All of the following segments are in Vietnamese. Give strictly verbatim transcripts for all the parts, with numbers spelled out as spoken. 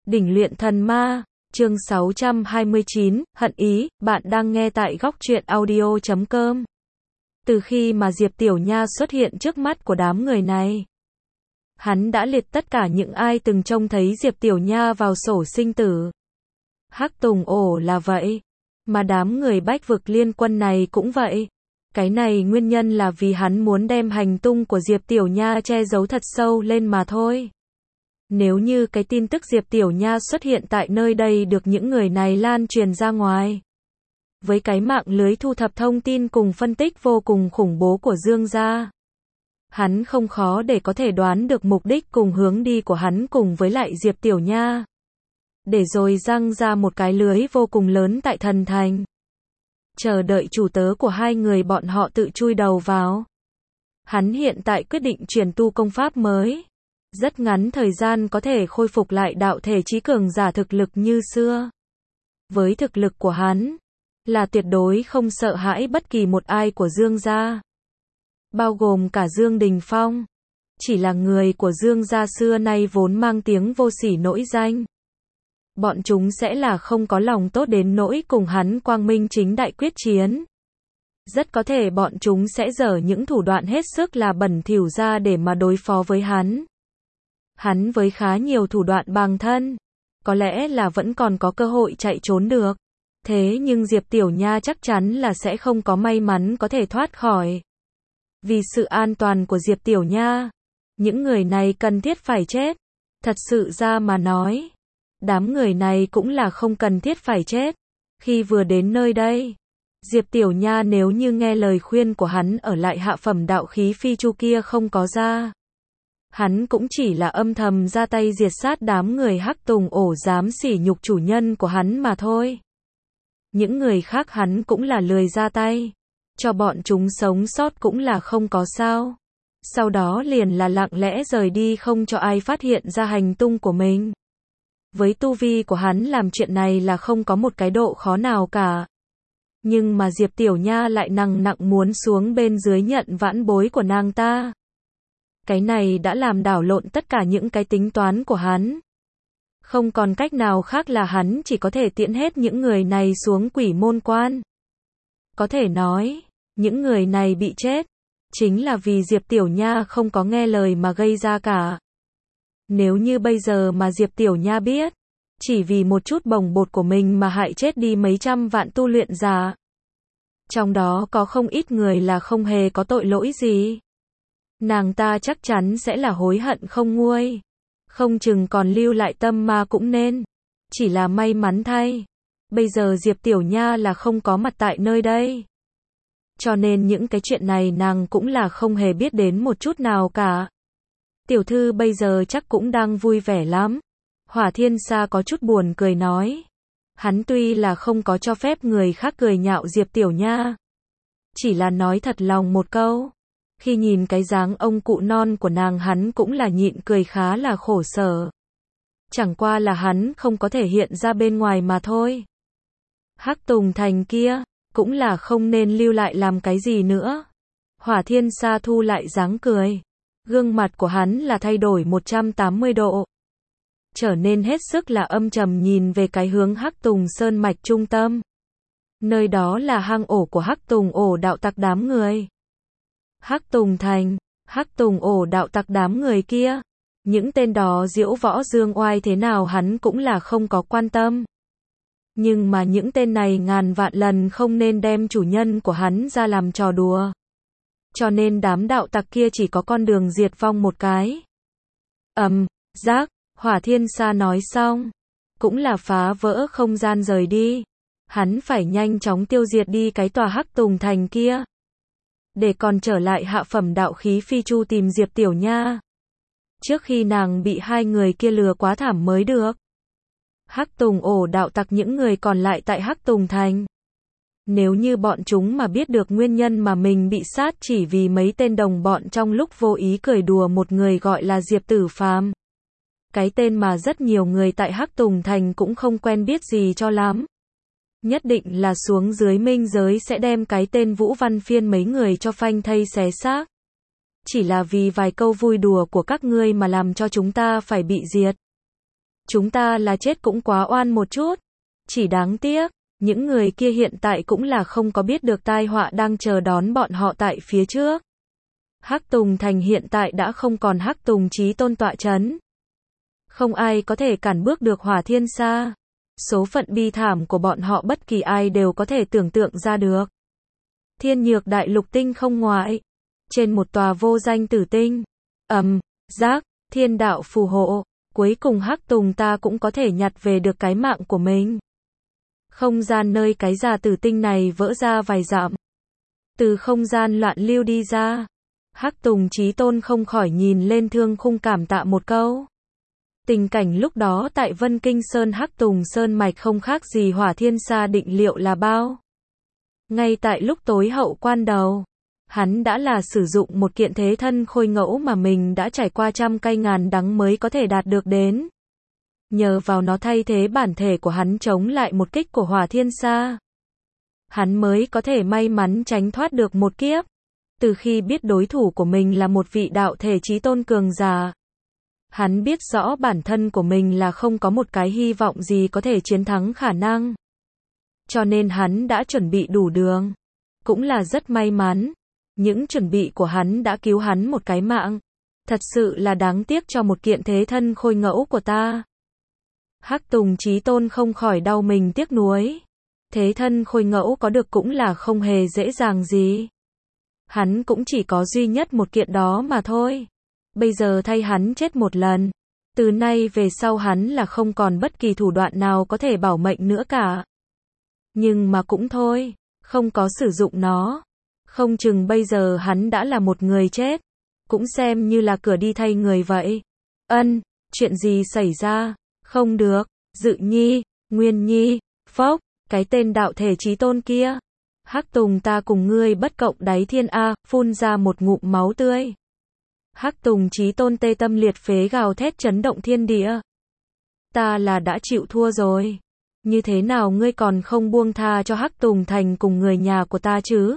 Đỉnh luyện thần ma, chương sáu trăm hai mươi chín, hận ý, bạn đang nghe tại góc truyện audio chấm com. Từ khi mà Diệp Tiểu Nha xuất hiện trước mắt của đám người này, hắn đã liệt tất cả những ai từng trông thấy Diệp Tiểu Nha vào sổ sinh tử. Hắc Tùng Ổ là vậy, mà đám người Bách Vực Liên Quân này cũng vậy. Cái này nguyên nhân là vì hắn muốn đem hành tung của Diệp Tiểu Nha che giấu thật sâu lên mà thôi. Nếu như cái tin tức Diệp Tiểu Nha xuất hiện tại nơi đây được những người này lan truyền ra ngoài, với cái mạng lưới thu thập thông tin cùng phân tích vô cùng khủng bố của Dương gia, hắn không khó để có thể đoán được mục đích cùng hướng đi của hắn cùng với lại Diệp Tiểu Nha, để rồi răng ra một cái lưới vô cùng lớn tại thần thành, chờ đợi chủ tớ của hai người bọn họ tự chui đầu vào. Hắn hiện tại quyết định truyền tu công pháp mới, rất ngắn thời gian có thể khôi phục lại đạo thể chí cường giả thực lực như xưa. Với thực lực của hắn, là tuyệt đối không sợ hãi bất kỳ một ai của Dương gia, bao gồm cả Dương Đình Phong. Chỉ là người của Dương gia xưa nay vốn mang tiếng vô sỉ nổi danh, bọn chúng sẽ là không có lòng tốt đến nỗi cùng hắn quang minh chính đại quyết chiến. Rất có thể bọn chúng sẽ dở những thủ đoạn hết sức là bẩn thỉu ra để mà đối phó với hắn. Hắn với khá nhiều thủ đoạn bằng thân, có lẽ là vẫn còn có cơ hội chạy trốn được. Thế nhưng Diệp Tiểu Nha chắc chắn là sẽ không có may mắn có thể thoát khỏi. Vì sự an toàn của Diệp Tiểu Nha, những người này cần thiết phải chết. Thật sự ra mà nói, đám người này cũng là không cần thiết phải chết. Khi vừa đến nơi đây, Diệp Tiểu Nha nếu như nghe lời khuyên của hắn ở lại hạ phẩm đạo khí phi chu kia không có ra, hắn cũng chỉ là âm thầm ra tay diệt sát đám người Hắc Tùng Ổ dám sỉ nhục chủ nhân của hắn mà thôi. Những người khác hắn cũng là lười ra tay, cho bọn chúng sống sót cũng là không có sao. Sau đó liền là lặng lẽ rời đi không cho ai phát hiện ra hành tung của mình. Với tu vi của hắn làm chuyện này là không có một cái độ khó nào cả. Nhưng mà Diệp Tiểu Nha lại nằng nặng muốn xuống bên dưới nhận vãn bối của nàng ta. Cái này đã làm đảo lộn tất cả những cái tính toán của hắn. Không còn cách nào khác là hắn chỉ có thể tiễn hết những người này xuống Quỷ Môn Quan. Có thể nói, những người này bị chết, chính là vì Diệp Tiểu Nha không có nghe lời mà gây ra cả. Nếu như bây giờ mà Diệp Tiểu Nha biết, chỉ vì một chút bồng bột của mình mà hại chết đi mấy trăm vạn tu luyện giả, trong đó có không ít người là không hề có tội lỗi gì, nàng ta chắc chắn sẽ là hối hận không nguôi, không chừng còn lưu lại tâm ma cũng nên. Chỉ là may mắn thay, bây giờ Diệp Tiểu Nha là không có mặt tại nơi đây, cho nên những cái chuyện này nàng cũng là không hề biết đến một chút nào cả. Tiểu thư bây giờ chắc cũng đang vui vẻ lắm. Hỏa Thiên Sa có chút buồn cười nói. Hắn tuy là không có cho phép người khác cười nhạo Diệp Tiểu Nha, chỉ là nói thật lòng một câu. Khi nhìn cái dáng ông cụ non của nàng hắn cũng là nhịn cười khá là khổ sở. Chẳng qua là hắn không có thể hiện ra bên ngoài mà thôi. Hắc Tùng Thành kia, cũng là không nên lưu lại làm cái gì nữa. Hỏa Thiên Sa thu lại dáng cười. Gương mặt của hắn là thay đổi một trăm tám mươi độ. Trở nên hết sức là âm trầm nhìn về cái hướng Hắc Tùng Sơn Mạch trung tâm. Nơi đó là hang ổ của Hắc Tùng Ổ đạo tặc đám người. Hắc Tùng Thành, Hắc Tùng Ổ đạo tặc đám người kia. Những tên đó diễu võ dương oai thế nào hắn cũng là không có quan tâm. Nhưng mà những tên này ngàn vạn lần không nên đem chủ nhân của hắn ra làm trò đùa. Cho nên đám đạo tặc kia chỉ có con đường diệt vong một cái. Ầm, giác, Hỏa Thiên Sa nói xong, cũng là phá vỡ không gian rời đi. Hắn phải nhanh chóng tiêu diệt đi cái tòa Hắc Tùng Thành kia, để còn trở lại hạ phẩm đạo khí phi chu tìm Diệp Tiểu Nha, trước khi nàng bị hai người kia lừa quá thảm mới được. Hắc Tùng Ổ đạo tặc những người còn lại tại Hắc Tùng Thành, nếu như bọn chúng mà biết được nguyên nhân mà mình bị sát chỉ vì mấy tên đồng bọn trong lúc vô ý cười đùa một người gọi là Diệp Tử Phàm, cái tên mà rất nhiều người tại Hắc Tùng Thành cũng không quen biết gì cho lắm, nhất định là xuống dưới minh giới sẽ đem cái tên Vũ Văn Phiên mấy người cho phanh thây xé xác. Chỉ là vì vài câu vui đùa của các ngươi mà làm cho chúng ta phải bị diệt. Chúng ta là chết cũng quá oan một chút. Chỉ đáng tiếc, những người kia hiện tại cũng là không có biết được tai họa đang chờ đón bọn họ tại phía trước. Hắc Tùng Thành hiện tại đã không còn Hắc Tùng Chí Tôn tọa chấn. Không ai có thể cản bước được Hỏa Thiên Sa. Số phận bi thảm của bọn họ bất kỳ ai đều có thể tưởng tượng ra được. Thiên Nhược Đại Lục tinh không ngoại. Trên một tòa vô danh tử tinh. Ầm, giác, thiên đạo phù hộ. Cuối cùng Hắc Tùng ta cũng có thể nhặt về được cái mạng của mình. Không gian nơi cái già tử tinh này vỡ ra vài dặm. Từ không gian loạn lưu đi ra. Hắc Tùng Chí Tôn không khỏi nhìn lên Thương Khung cảm tạ một câu. Tình cảnh lúc đó tại Vân Kinh Sơn Hắc Tùng Sơn Mạch không khác gì Hỏa Thiên Sa định liệu là bao. Ngay tại lúc tối hậu quan đầu, hắn đã là sử dụng một kiện thế thân khôi ngẫu mà mình đã trải qua trăm cay ngàn đắng mới có thể đạt được đến. Nhờ vào nó thay thế bản thể của hắn chống lại một kích của Hỏa Thiên Sa. Hắn mới có thể may mắn tránh thoát được một kiếp. Từ khi biết đối thủ của mình là một vị đạo thể chí tôn cường giả, hắn biết rõ bản thân của mình là không có một cái hy vọng gì có thể chiến thắng khả năng. Cho nên hắn đã chuẩn bị đủ đường. Cũng là rất may mắn. Những chuẩn bị của hắn đã cứu hắn một cái mạng. Thật sự là đáng tiếc cho một kiện thế thân khôi ngẫu của ta. Hắc Tùng Chí Tôn không khỏi đau mình tiếc nuối. Thế thân khôi ngẫu có được cũng là không hề dễ dàng gì. Hắn cũng chỉ có duy nhất một kiện đó mà thôi. Bây giờ thay hắn chết một lần. Từ nay về sau hắn là không còn bất kỳ thủ đoạn nào có thể bảo mệnh nữa cả. Nhưng mà cũng thôi, không có sử dụng nó. Không chừng bây giờ hắn đã là một người chết. Cũng xem như là cửa đi thay người vậy. Ân, chuyện gì xảy ra? Không được, Dự Nhi, Nguyên Nhi, Phốc, cái tên đạo thể chí tôn kia. Hắc Tùng ta cùng ngươi bất cộng đáy thiên A, phun ra một ngụm máu tươi. Hắc Tùng Chí Tôn tê tâm liệt phế gào thét chấn động thiên địa. Ta là đã chịu thua rồi. Như thế nào ngươi còn không buông tha cho Hắc Tùng Thành cùng người nhà của ta chứ?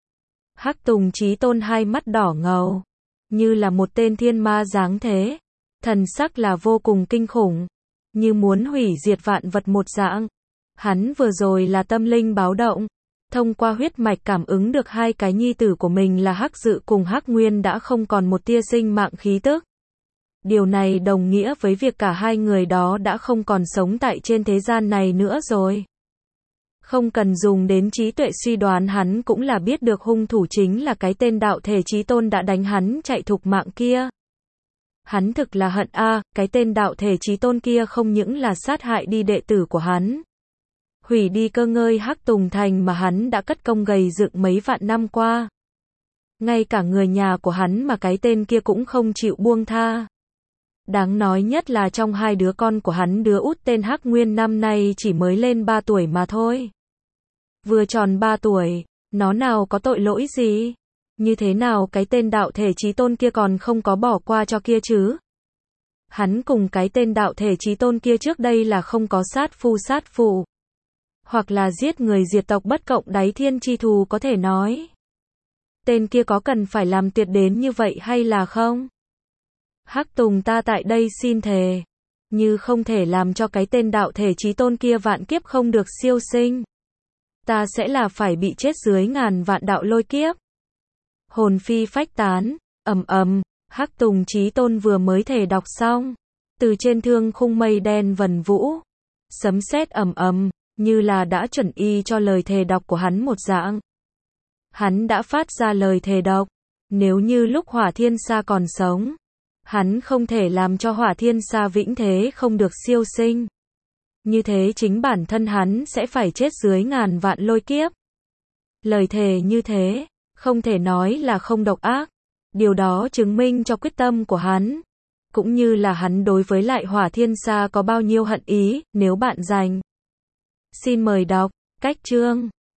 Hắc Tùng Chí Tôn hai mắt đỏ ngầu, như là một tên thiên ma dáng thế. Thần sắc là vô cùng kinh khủng, như muốn hủy diệt vạn vật một dạng. Hắn vừa rồi là tâm linh báo động. Thông qua huyết mạch cảm ứng được hai cái nhi tử của mình là Hắc Dự cùng Hắc Nguyên đã không còn một tia sinh mạng khí tức. Điều này đồng nghĩa với việc cả hai người đó đã không còn sống tại trên thế gian này nữa rồi. Không cần dùng đến trí tuệ suy đoán hắn cũng là biết được hung thủ chính là cái tên đạo thể chí tôn đã đánh hắn chạy thục mạng kia. Hắn thực là hận a, cái tên đạo thể chí tôn kia không những là sát hại đi đệ tử của hắn. Hủy đi cơ ngơi Hắc Tùng Thành mà hắn đã cất công gầy dựng mấy vạn năm qua. Ngay cả người nhà của hắn mà cái tên kia cũng không chịu buông tha. Đáng nói nhất là trong hai đứa con của hắn đứa út tên Hắc Nguyên năm nay chỉ mới lên ba tuổi mà thôi. Vừa tròn ba tuổi, nó nào có tội lỗi gì? Như thế nào cái tên đạo thể chí tôn kia còn không có bỏ qua cho kia chứ? Hắn cùng cái tên đạo thể chí tôn kia trước đây là không có sát phu sát phụ. Hoặc là giết người diệt tộc bất cộng đáy thiên chi thù có thể nói. Tên kia có cần phải làm tuyệt đến như vậy hay là không? Hắc Tùng ta tại đây xin thề. Như không thể làm cho cái tên đạo thể chí tôn kia vạn kiếp không được siêu sinh. Ta sẽ là phải bị chết dưới ngàn vạn đạo lôi kiếp. Hồn phi phách tán, ầm ầm, Hắc Tùng Chí Tôn vừa mới thể đọc xong. Từ trên thương khung mây đen vần vũ. Sấm sét ầm ầm. Như là đã chuẩn y cho lời thề đọc của hắn một dạng. Hắn đã phát ra lời thề độc. Nếu như lúc Hỏa Thiên Sa còn sống, hắn không thể làm cho Hỏa Thiên Sa vĩnh thế không được siêu sinh. Như thế chính bản thân hắn sẽ phải chết dưới ngàn vạn lôi kiếp. Lời thề như thế, không thể nói là không độc ác. Điều đó chứng minh cho quyết tâm của hắn. Cũng như là hắn đối với lại Hỏa Thiên Sa có bao nhiêu hận ý, nếu bạn dành. Xin mời đọc, cách chương.